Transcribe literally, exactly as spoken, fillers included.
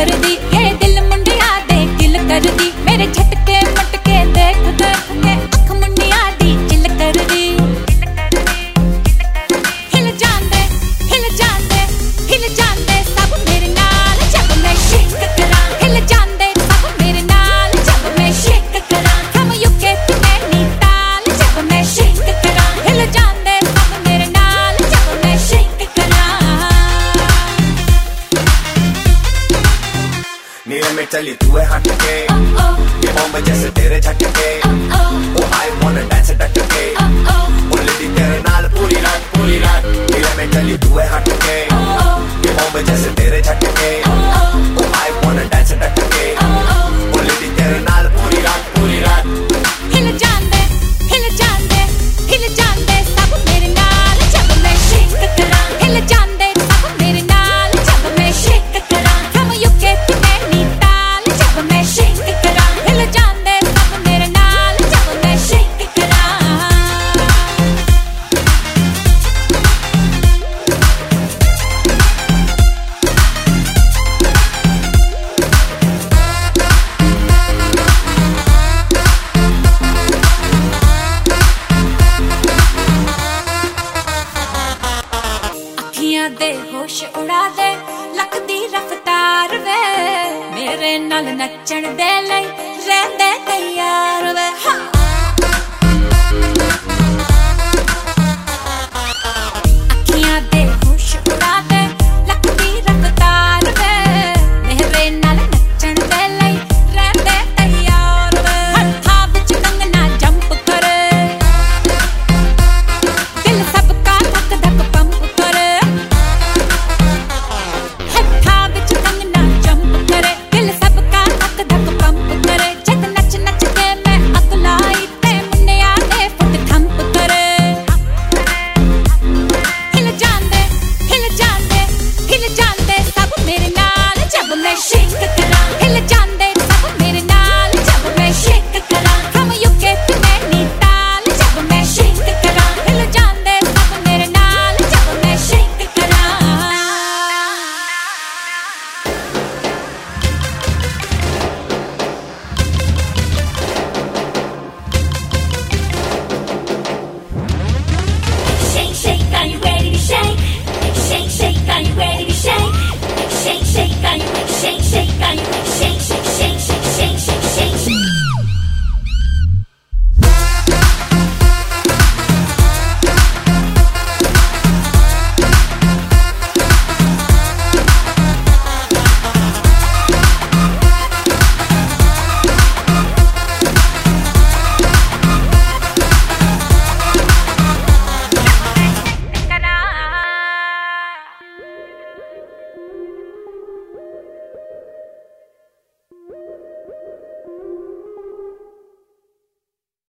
कर दी ये दिल मुंडिया दे किल कर दी मेरे झटके मटके देख देख के अख मुंडिया दी चिल कर दी हिल जांदे हिल जांदे हिल जांदे सब मेरे नाल जब मैं शेक करा हिल जांदे सब मेरे नाल जब मैं शेक करा from U K to Nainital जब मैं शेक करा हिल जांदे सब मेरे नाल जब मैं शेक करा नीले में चली तू है हट के ये बॉम्ब जैसे तेरे झटके ओ आई वांना डांस डट के ओ लेडी तेरे नाल पूरी रात पूरी रात नीले में चली तू है हट के ये बॉम्ब जैसे तेरे झटके ओ आई वांना डांस डट के ओ लेडी तेरे नाल पूरी रात पूरी रात हिल जांदे हिल जांदे हिल जांदे सब मेरे नाल जब मैं शेक करा हिल जांदे सब मेरे नाल जब मैं शेक करा from U K to Nainital जब मैं शेक करा हिल जांदे सब मेरे नाल जब मैं शेक करा अखियां दे होश उड़ा दे लक दी रफ्तार वे मेरे नाल नचण दे लई रहंदे तैयार वे हाँ